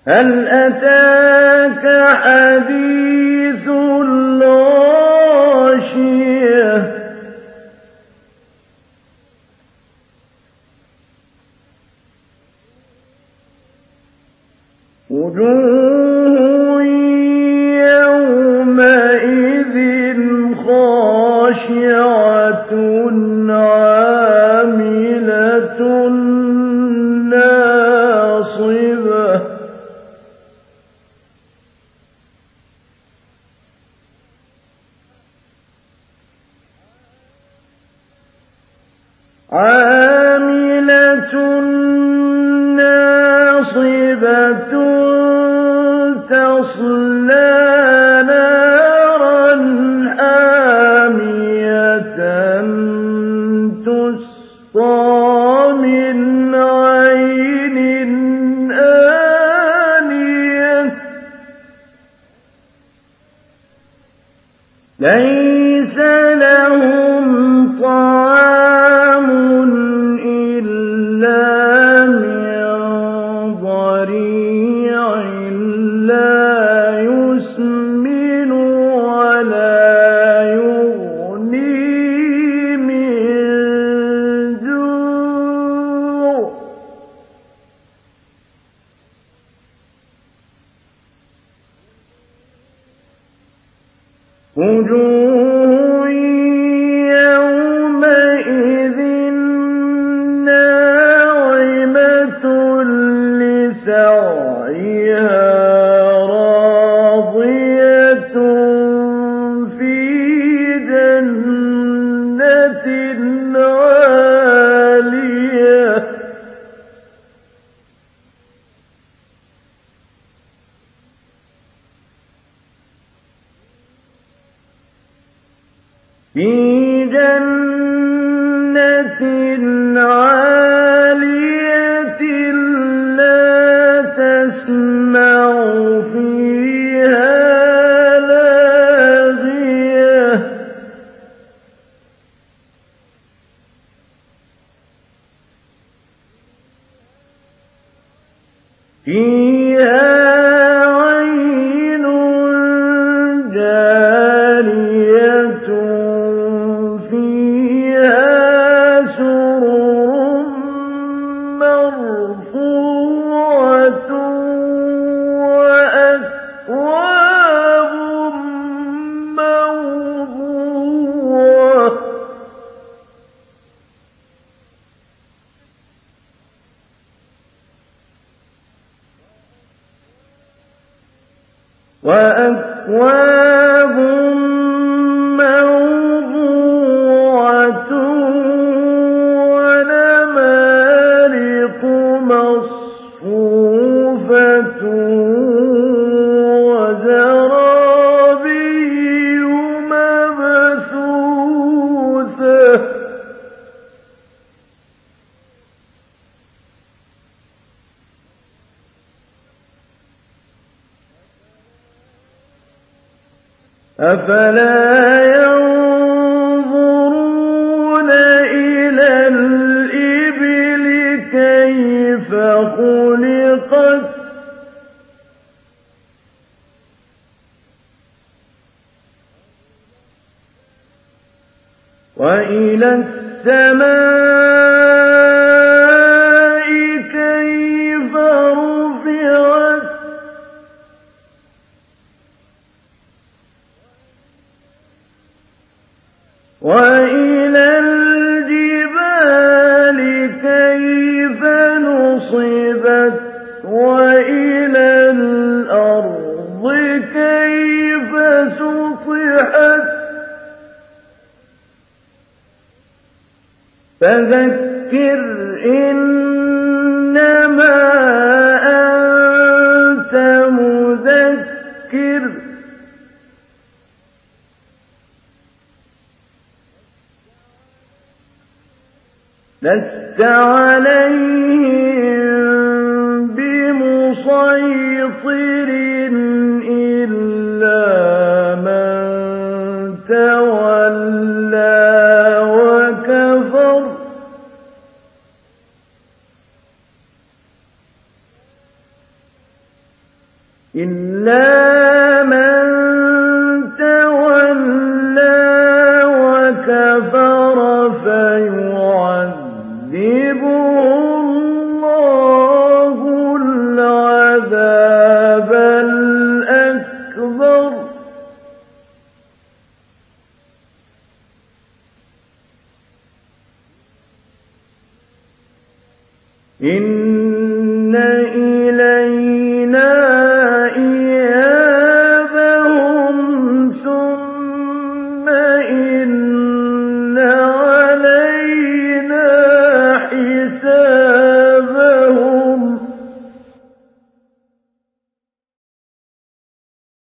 هل أتاك حديث الغاشية وجوه يومئذ خاشعة عاملة ناصبة تصلى نارا حامية تسقى من عين آنية ليس لهم طعام إلا من ضريع لا يسمن ولا يغني من جوع وجوه يومئذ ناعمة لسعيها راضية في جنة عالية في جنة عالية لا تسمع فيها لاغية فيها عين جارية فيها سرر مرفوعة وأكواب موضوعة ونمارق مصفوفة وزرابي مبثوثة أفلا ينظرون إلى الإبل كيف خلقت وإلى السماء كيف رفعت وإلى الجبال كيف نصبت وإلى الأرض كيف سطحت فذكر إنما أنت مذكر لست عليهم بمسيطر إلا من تولى وكفر إِلَّا مَن تَوَلَّىٰ وَكَفَرَ فَيُعَذِّبُهُ اللَّهُ الْعَذَابَ الْأَكْبَرَ. إِنَّ